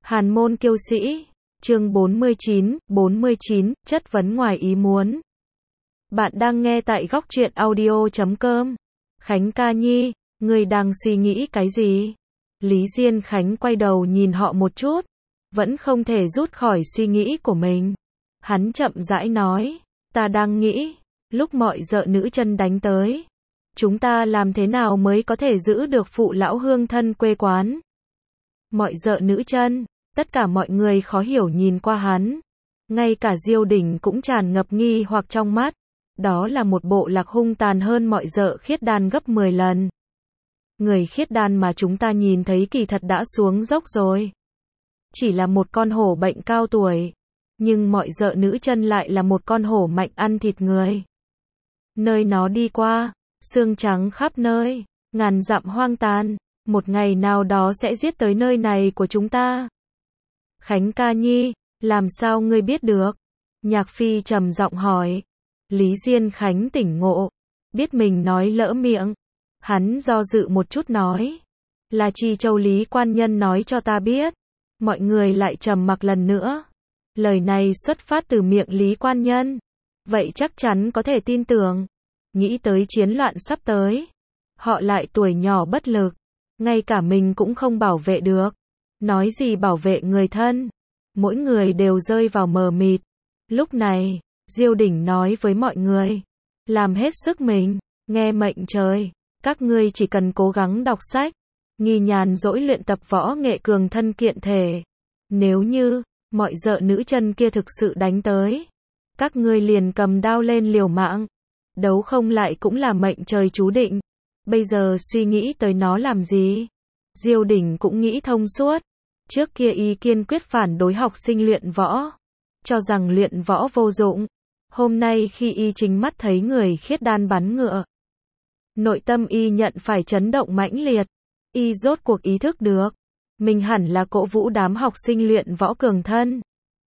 Hàn môn kiêu sĩ, chương 49, chất vấn ngoài ý muốn. Bạn đang nghe tại góc truyện audio.com. Khánh ca nhi, người đang suy nghĩ cái gì? Lý Diên Khánh quay đầu nhìn họ một chút, vẫn không thể rút khỏi suy nghĩ của mình. Hắn chậm rãi nói, ta đang nghĩ, lúc mọi dợ nữ chân đánh tới, chúng ta làm thế nào mới có thể giữ được phụ lão hương thân quê quán? Mọi dợ nữ chân, tất cả mọi người khó hiểu nhìn qua hắn. Ngay cả Diêu Đỉnh cũng tràn ngập nghi hoặc trong mắt. Đó là một bộ lạc hung tàn hơn mọi dợ khiết đan gấp 10 lần. Người khiết đan mà chúng ta nhìn thấy kỳ thật đã xuống dốc rồi. Chỉ là một con hổ bệnh cao tuổi. Nhưng mọi dợ nữ chân lại là một con hổ mạnh ăn thịt người. Nơi nó đi qua, xương trắng khắp nơi, ngàn dặm hoang tàn. Một ngày nào đó sẽ giết tới nơi này của chúng ta. Khánh ca nhi, làm sao ngươi biết được? Nhạc Phi trầm giọng hỏi. Lý Diên Khánh tỉnh ngộ, biết mình nói lỡ miệng. Hắn do dự một chút nói. Là Chi Châu Lý quan nhân nói cho ta biết. Mọi người lại trầm mặc lần nữa. Lời này xuất phát từ miệng Lý quan nhân. Vậy chắc chắn có thể tin tưởng. Nghĩ tới chiến loạn sắp tới. Họ lại tuổi nhỏ bất lực. Ngay cả mình cũng không bảo vệ được. Nói gì bảo vệ người thân. Mỗi người đều rơi vào mờ mịt. Lúc này, Diêu Đỉnh nói với mọi người. Làm hết sức mình, nghe mệnh trời. Các ngươi chỉ cần cố gắng đọc sách. Nghi nhàn dỗi luyện tập võ nghệ cường thân kiện thể. Nếu như, mọi dợ nữ chân kia thực sự đánh tới. Các ngươi liền cầm đao lên liều mạng. Đấu không lại cũng là mệnh trời chú định. Bây giờ suy nghĩ tới nó làm gì? Diêu Đỉnh cũng nghĩ thông suốt. Trước kia y kiên quyết phản đối học sinh luyện võ. Cho rằng luyện võ vô dụng. Hôm nay khi y chính mắt thấy người khiết đan bắn ngựa. Nội tâm y nhận phải chấn động mãnh liệt. Y rốt cuộc ý thức được. Mình hẳn là cổ vũ đám học sinh luyện võ cường thân.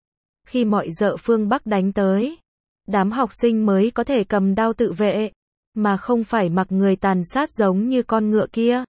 Khi mọi dợ phương Bắc đánh tới. Đám học sinh mới có thể cầm đao tự vệ. Mà không phải mặc người tàn sát giống như con ngựa kia.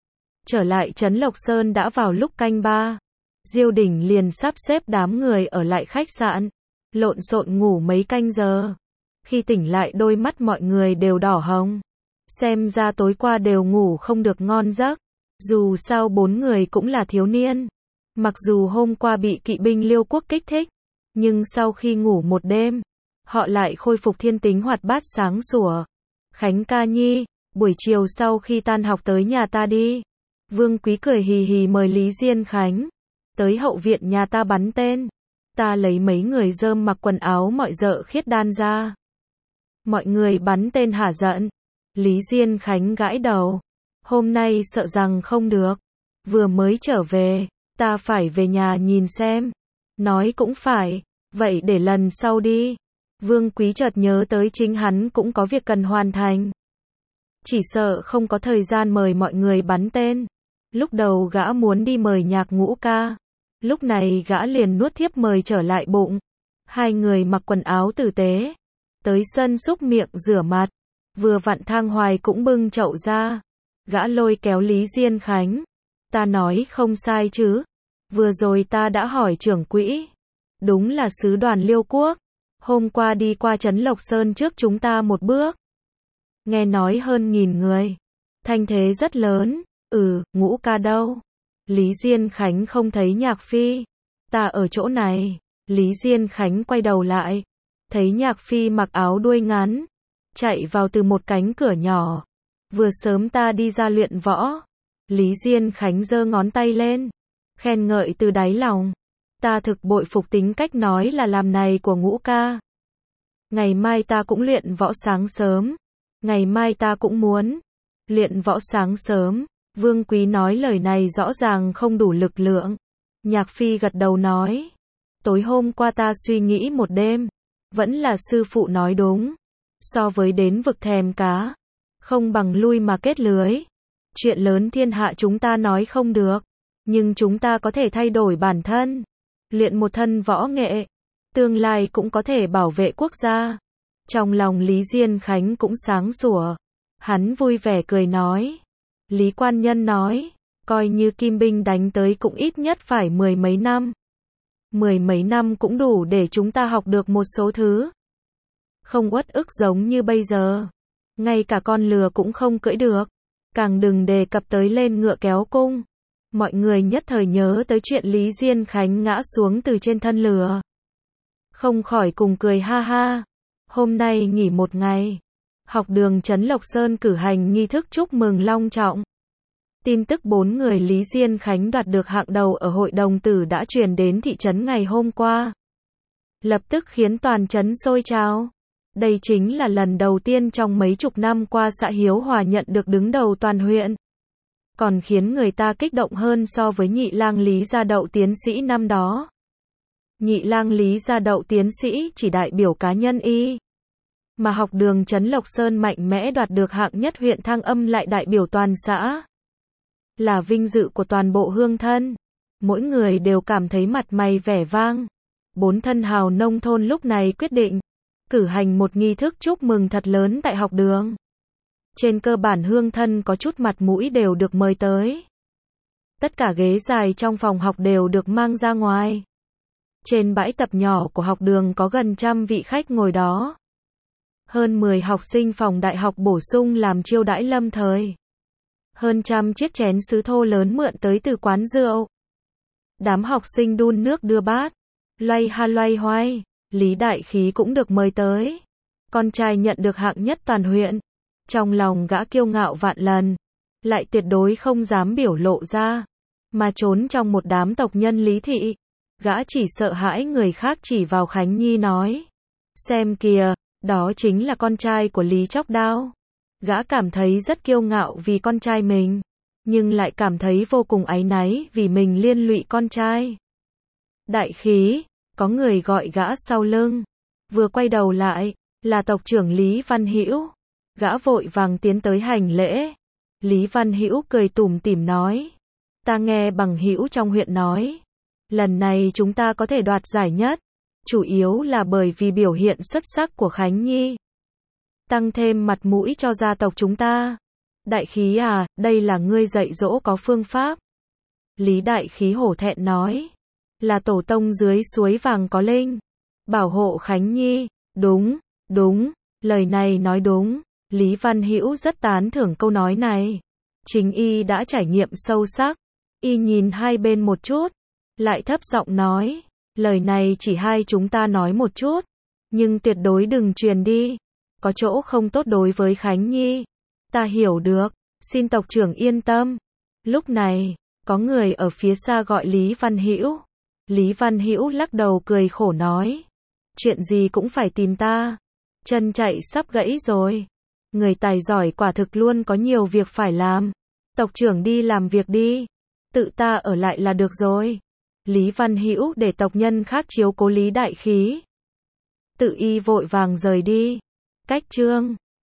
Trở lại trấn Lộc Sơn đã vào lúc canh 3. Diêu Đỉnh liền sắp xếp đám người ở lại khách sạn. Lộn xộn ngủ mấy canh giờ. Khi tỉnh lại đôi mắt mọi người đều đỏ hồng. Xem ra tối qua đều ngủ không được ngon giấc. Dù sao 4 người cũng là thiếu niên. Mặc dù hôm qua bị kỵ binh Liêu Quốc kích thích. Nhưng sau khi ngủ một đêm, họ lại khôi phục thiên tính hoạt bát sáng sủa. Khánh ca nhi, buổi chiều sau khi tan học tới nhà ta đi. Vương Quý cười hì hì mời Lý Diên Khánh. Tới hậu viện nhà ta bắn tên. Ta lấy mấy người rơm mặc quần áo mọi dợ khiết đan ra. Mọi người bắn tên hả giận. Lý Diên Khánh gãi đầu. Hôm nay sợ rằng không được. Vừa mới trở về, ta phải về nhà nhìn xem. Nói cũng phải, vậy để lần sau đi. Vương Quý chợt nhớ tới chính hắn cũng có việc cần hoàn thành. Chỉ sợ không có thời gian mời mọi người bắn tên. Lúc đầu gã muốn đi mời Nhạc Ngũ ca. Lúc này gã liền nuốt thiếp mời trở lại bụng. Hai người mặc quần áo tử tế. Tới sân xúc miệng rửa mặt. Vừa vặn Thang Hoài cũng bưng chậu ra. Gã lôi kéo Lý Diên Khánh. Ta nói không sai chứ. Vừa rồi ta đã hỏi trưởng quỹ. Đúng là sứ đoàn Liêu Quốc. Hôm qua đi qua trấn Lộc Sơn trước chúng ta một bước. Nghe nói hơn 1000 người. Thanh thế rất lớn. Ngũ ca đâu? Lý Diên Khánh không thấy Nhạc Phi. Ta ở chỗ này. Lý Diên Khánh quay đầu lại. Thấy Nhạc Phi mặc áo đuôi ngắn. Chạy vào từ một cánh cửa nhỏ. Vừa sớm ta đi ra luyện võ. Lý Diên Khánh giơ ngón tay lên. Khen ngợi từ đáy lòng. Ta thực bội phục tính cách nói là làm này của Ngũ ca. Ngày mai ta cũng luyện võ sáng sớm. Ngày mai ta cũng muốn luyện võ sáng sớm. Vương Quý nói lời này rõ ràng không đủ lực lượng. Nhạc Phi gật đầu nói. Tối hôm qua ta suy nghĩ một đêm. Vẫn là sư phụ nói đúng. So với đến vực thèm cá. Không bằng lui mà kết lưới. Chuyện lớn thiên hạ chúng ta nói không được. Nhưng chúng ta có thể thay đổi bản thân. Luyện một thân võ nghệ. Tương lai cũng có thể bảo vệ quốc gia. Trong lòng Lý Diên Khánh cũng sáng sủa. Hắn vui vẻ cười nói. Lý quan nhân nói. Coi như kim binh đánh tới cũng ít nhất phải mười mấy năm. Mười mấy năm cũng đủ để chúng ta học được một số thứ. Không uất ức giống như bây giờ. Ngay cả con lừa cũng không cưỡi được. Càng đừng đề cập tới lên ngựa kéo cung. Mọi người nhất thời nhớ tới chuyện Lý Diên Khánh ngã xuống từ trên thân lừa. Không khỏi cùng cười ha ha. Hôm nay nghỉ một ngày. Học đường Trấn Lộc Sơn cử hành nghi thức chúc mừng long trọng. Tin tức 4 người Lý Diên Khánh đoạt được hạng đầu ở hội đồng tử đã truyền đến thị trấn ngày hôm qua. Lập tức khiến toàn trấn sôi trào. Đây chính là lần đầu tiên trong mấy chục năm qua xã Hiếu Hòa nhận được đứng đầu toàn huyện. Còn khiến người ta kích động hơn so với nhị lang Lý Gia Đậu tiến sĩ năm đó. Nhị lang Lý Gia Đậu tiến sĩ chỉ đại biểu cá nhân y. Mà học đường Trấn Lộc Sơn mạnh mẽ đoạt được hạng nhất huyện Thăng Âm lại đại biểu toàn xã. Là vinh dự của toàn bộ hương thân. Mỗi người đều cảm thấy mặt mày vẻ vang. 4 thân hào nông thôn lúc này quyết định cử hành một nghi thức chúc mừng thật lớn tại học đường. Trên cơ bản hương thân có chút mặt mũi đều được mời tới. Tất cả ghế dài trong phòng học đều được mang ra ngoài. Trên bãi tập nhỏ của học đường có gần 100 vị khách ngồi đó. Hơn 10 học sinh phòng đại học bổ sung làm chiêu đãi lâm thời. Hơn 100 chiếc chén sứ thô lớn mượn tới từ quán rượu. Đám học sinh đun nước đưa bát. Loay ha loay hoay. Lý Đại Khí cũng được mời tới. Con trai nhận được hạng nhất toàn huyện. Trong lòng gã kiêu ngạo vạn lần. Lại tuyệt đối không dám biểu lộ ra. Mà trốn trong một đám tộc nhân Lý Thị. Gã chỉ sợ hãi người khác chỉ vào Khánh Nhi nói. Xem kìa, đó chính là con trai của Lý Chóc Đao. Gã cảm thấy rất kiêu ngạo vì con trai mình. Nhưng lại cảm thấy vô cùng áy náy vì mình liên lụy con trai. Đại Khí, có người gọi gã sau lưng. Vừa quay đầu lại, là tộc trưởng Lý Văn Hữu. Gã vội vàng tiến tới hành lễ. Lý Văn Hữu cười tủm tỉm nói. Ta nghe bằng hữu trong huyện nói. Lần này chúng ta có thể đoạt giải nhất. Chủ yếu là bởi vì biểu hiện xuất sắc của Khánh Nhi. Tăng thêm mặt mũi cho gia tộc chúng ta. Đại Khí à, đây là ngươi dạy dỗ có phương pháp. Lý Đại Khí hổ thẹn nói. Là tổ tông dưới suối vàng có linh. Bảo hộ Khánh Nhi. Đúng, đúng, lời này nói đúng. Lý Văn Hữu rất tán thưởng câu nói này. Chính y đã trải nghiệm sâu sắc. Y nhìn hai bên một chút. Lại thấp giọng nói. Lời này chỉ hai chúng ta nói một chút. Nhưng tuyệt đối đừng truyền đi. Có chỗ không tốt đối với Khánh Nhi. Ta hiểu được. Xin tộc trưởng yên tâm. Lúc này, có người ở phía xa gọi Lý Văn Hữu. Lý Văn Hữu lắc đầu cười khổ nói. Chuyện gì cũng phải tìm ta. Chân chạy sắp gãy rồi. Người tài giỏi quả thực luôn có nhiều việc phải làm. Tộc trưởng đi làm việc đi. Tự ta ở lại là được rồi. Lý Văn Hữu để tộc nhân khác chiếu cố Lý Đại Khí. Tự y vội vàng rời đi. Cách chương